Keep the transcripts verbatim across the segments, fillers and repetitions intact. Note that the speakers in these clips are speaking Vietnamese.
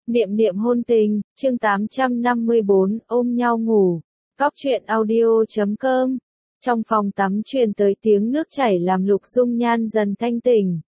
Niệm niệm hôn tình, chương tám trăm năm mươi bốn, ôm nhau ngủ. Góc truyện audio chấm com. Trong phòng tắm truyền tới tiếng nước chảy làm Lục Dung Nhan dần thanh tỉnh.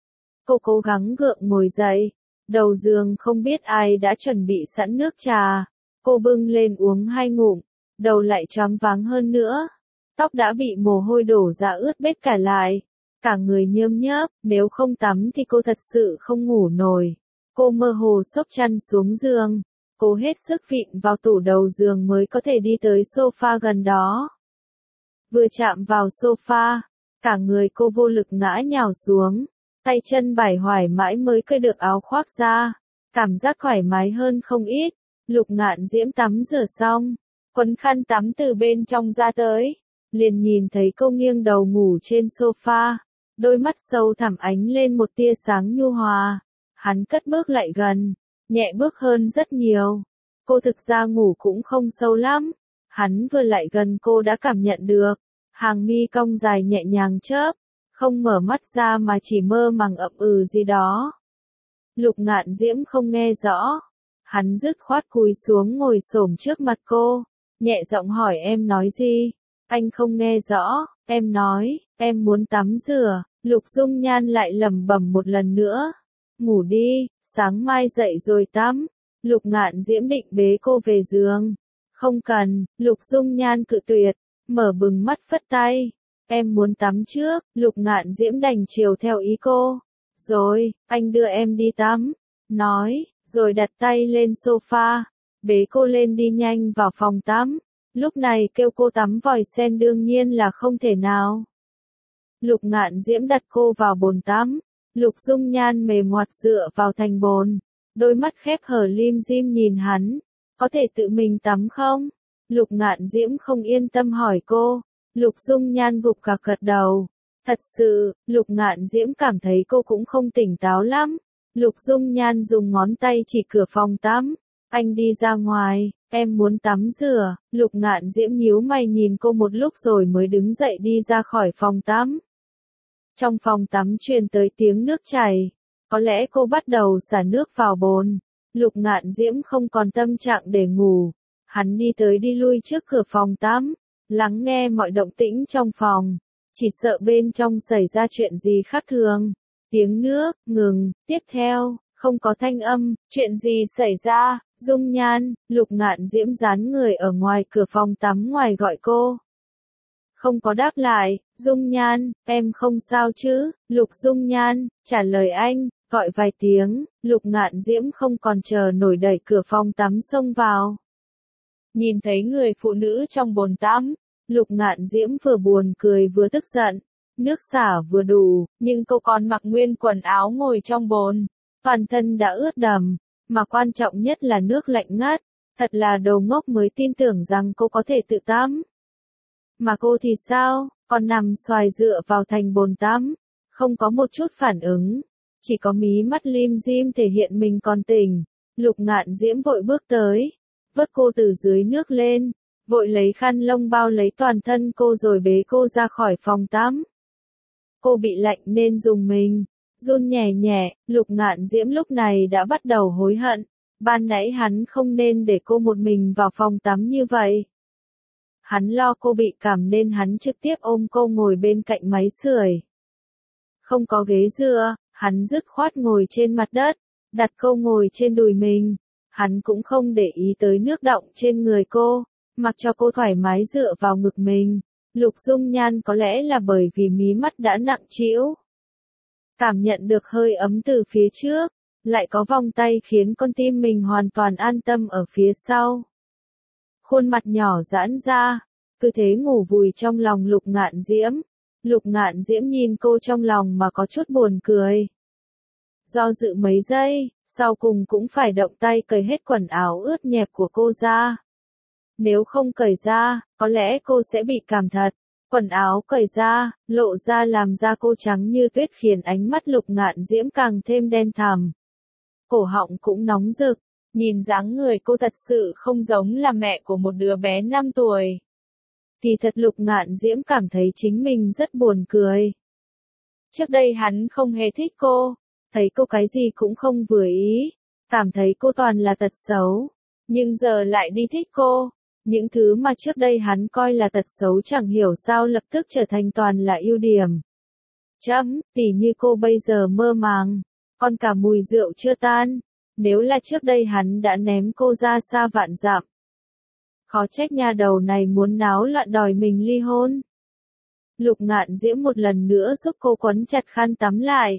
Cô cố gắng gượng ngồi dậy. Đầu giường không biết ai đã chuẩn bị sẵn nước trà. Cô bưng lên uống hai ngụm. Đầu lại choáng váng hơn nữa. Tóc đã bị mồ hôi đổ ra ướt bết cả lại. Cả người nhơm nhớp, nếu không tắm thì cô thật sự không ngủ nổi. Cô mơ hồ xốc chăn xuống giường, cố hết sức vịn vào tủ đầu giường mới có thể đi tới sofa gần đó. Vừa chạm vào sofa, cả người cô vô lực ngã nhào xuống, tay chân bải hoài mãi mới cởi được áo khoác ra, cảm giác thoải mái hơn không ít. Lục Ngạn Diễm tắm rửa xong, quấn khăn tắm từ bên trong ra tới, liền nhìn thấy cô nghiêng đầu ngủ trên sofa, đôi mắt sâu thẳm ánh lên một tia sáng nhu hòa. Hắn cất bước lại gần, nhẹ bước hơn rất nhiều. Cô thực ra ngủ cũng không sâu lắm. Hắn vừa lại gần cô đã cảm nhận được. Hàng mi cong dài nhẹ nhàng chớp, không mở mắt ra mà chỉ mơ màng ậm ừ gì đó. Lục Ngạn Diễm không nghe rõ. Hắn dứt khoát cúi xuống ngồi xổm trước mặt cô, nhẹ giọng hỏi em nói gì. Anh không nghe rõ, em nói, em muốn tắm rửa. Lục Dung Nhan lại lẩm bẩm một lần nữa. Ngủ đi, sáng mai dậy rồi tắm. Lục Ngạn Diễm định bế cô về giường. Không cần, Lục Dung Nhan cự tuyệt, mở bừng mắt phất tay. Em muốn tắm trước, Lục Ngạn Diễm đành chiều theo ý cô. Rồi, anh đưa em đi tắm. Nói, rồi đặt tay lên sofa, bế cô lên đi nhanh vào phòng tắm. Lúc này kêu cô tắm vòi sen đương nhiên là không thể nào. Lục Ngạn Diễm đặt cô vào bồn tắm. Lục Dung Nhan mềm ngoặt dựa vào thành bồn, đôi mắt khép hờ lim dim nhìn hắn, có thể tự mình tắm không? Lục Ngạn Diễm không yên tâm hỏi cô. Lục Dung Nhan gục gạc gật đầu. Thật sự, Lục Ngạn Diễm cảm thấy cô cũng không tỉnh táo lắm. Lục Dung Nhan dùng ngón tay chỉ cửa phòng tắm. Anh đi ra ngoài, em muốn tắm rửa. Lục Ngạn Diễm nhíu mày nhìn cô một lúc rồi mới đứng dậy đi ra khỏi phòng tắm. Trong phòng tắm truyền tới tiếng nước chảy. Có lẽ cô bắt đầu xả nước vào bồn. Lục Ngạn Diễm không còn tâm trạng để ngủ. Hắn đi tới đi lui trước cửa phòng tắm, lắng nghe mọi động tĩnh trong phòng. Chỉ sợ bên trong xảy ra chuyện gì khác thường. Tiếng nước, ngừng, tiếp theo, không có thanh âm, chuyện gì xảy ra, Dung Nhan. Lục Ngạn Diễm dán người ở ngoài cửa phòng tắm ngoài gọi cô. Không có đáp lại. Dung Nhan, em không sao chứ? Lục Dung Nhan, trả lời anh, gọi vài tiếng. Lục Ngạn Diễm không còn chờ nổi đẩy cửa phòng tắm xông vào. Nhìn thấy người phụ nữ trong bồn tắm, Lục Ngạn Diễm vừa buồn cười vừa tức giận. Nước xả vừa đủ, nhưng cô còn mặc nguyên quần áo ngồi trong bồn. Toàn thân đã ướt đẫm, mà quan trọng nhất là nước lạnh ngắt. Thật là đồ ngốc mới tin tưởng rằng cô có thể tự tắm. Mà cô thì sao, còn nằm xoài dựa vào thành bồn tắm, không có một chút phản ứng, chỉ có mí mắt lim dim thể hiện mình còn tỉnh. Lục Ngạn Diễm vội bước tới, vớt cô từ dưới nước lên, vội lấy khăn lông bao lấy toàn thân cô rồi bế cô ra khỏi phòng tắm. Cô bị lạnh nên dùng mình, run nhẹ nhẹ. Lục Ngạn Diễm lúc này đã bắt đầu hối hận, ban nãy hắn không nên để cô một mình vào phòng tắm như vậy. Hắn lo cô bị cảm nên hắn trực tiếp ôm cô ngồi bên cạnh máy sưởi. Không có ghế dựa, hắn dứt khoát ngồi trên mặt đất, đặt cô ngồi trên đùi mình. Hắn cũng không để ý tới nước đọng trên người cô, mặc cho cô thoải mái dựa vào ngực mình. Lục Dung Nhan có lẽ là bởi vì mí mắt đã nặng trĩu, cảm nhận được hơi ấm từ phía trước, lại có vòng tay khiến con tim mình hoàn toàn an tâm ở phía sau. Khuôn mặt nhỏ giãn ra, cứ thế ngủ vùi trong lòng Lục Ngạn Diễm. Lục Ngạn Diễm nhìn cô trong lòng mà có chút buồn cười. Do dự mấy giây, sau cùng cũng phải động tay cởi hết quần áo ướt nhẹp của cô ra. Nếu không cởi ra, có lẽ cô sẽ bị cảm thật. Quần áo cởi ra, lộ ra làm da cô trắng như tuyết khiến ánh mắt Lục Ngạn Diễm càng thêm đen thẳm. Cổ họng cũng nóng rực. Nhìn dáng người cô thật sự không giống là mẹ của một đứa bé năm tuổi. Thì thật Lục Ngạn Diễm cảm thấy chính mình rất buồn cười. Trước đây hắn không hề thích cô, thấy cô cái gì cũng không vừa ý, cảm thấy cô toàn là tật xấu, nhưng giờ lại đi thích cô. Những thứ mà trước đây hắn coi là tật xấu chẳng hiểu sao lập tức trở thành toàn là ưu điểm. Chấm, tỉ như cô bây giờ mơ màng, còn cả mùi rượu chưa tan. Nếu là trước đây hắn đã ném cô ra xa vạn dặm. Khó trách nhà đầu này muốn náo loạn đòi mình ly hôn. Lục Ngạn Diễm một lần nữa giúp cô quấn chặt khăn tắm lại.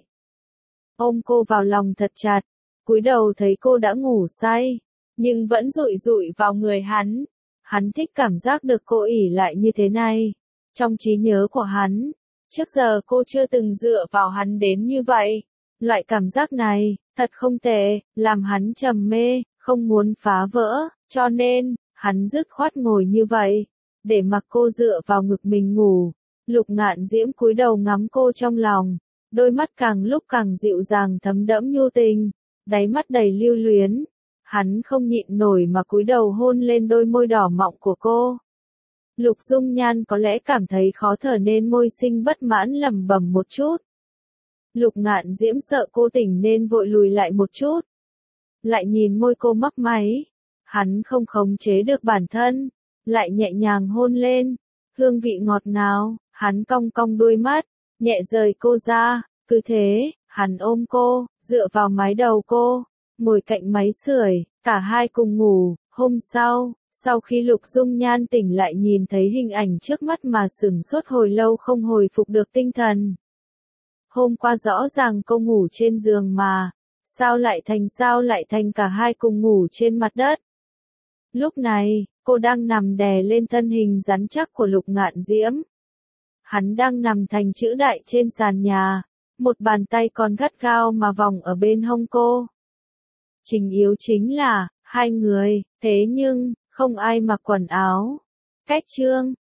Ôm cô vào lòng thật chặt, cúi đầu thấy cô đã ngủ say, nhưng vẫn dụi dụi vào người hắn. Hắn thích cảm giác được cô ỉ lại như thế này. Trong trí nhớ của hắn, trước giờ cô chưa từng dựa vào hắn đến như vậy. Loại cảm giác này, thật không tệ, làm hắn trầm mê, không muốn phá vỡ, cho nên, hắn dứt khoát ngồi như vậy, để mặc cô dựa vào ngực mình ngủ. Lục Ngạn Diễm cúi đầu ngắm cô trong lòng, đôi mắt càng lúc càng dịu dàng thấm đẫm nhu tình, đáy mắt đầy lưu luyến. Hắn không nhịn nổi mà cúi đầu hôn lên đôi môi đỏ mọng của cô. Lục Dung Nhan có lẽ cảm thấy khó thở nên môi xinh bất mãn lẩm bẩm một chút. Lục Ngạn Diễm sợ cô tỉnh nên vội lùi lại một chút. Lại nhìn môi cô mấp máy. Hắn không khống chế được bản thân. Lại nhẹ nhàng hôn lên. Hương vị ngọt ngào. Hắn cong cong đuôi mắt. Nhẹ rời cô ra. Cứ thế, hắn ôm cô, dựa vào mái đầu cô. Ngồi cạnh máy sưởi. Cả hai cùng ngủ. Hôm sau, sau khi Lục Dung Nhan tỉnh lại nhìn thấy hình ảnh trước mắt mà sửng sốt hồi lâu không hồi phục được tinh thần. Hôm qua rõ ràng cô ngủ trên giường mà, sao lại thành sao lại thành cả hai cùng ngủ trên mặt đất. Lúc này, cô đang nằm đè lên thân hình rắn chắc của Lục Ngạn Diễm. Hắn đang nằm thành chữ đại trên sàn nhà, một bàn tay còn gắt gao mà vòng ở bên hông cô. Chính yếu chính là, hai người, thế nhưng, không ai mặc quần áo. Cách chương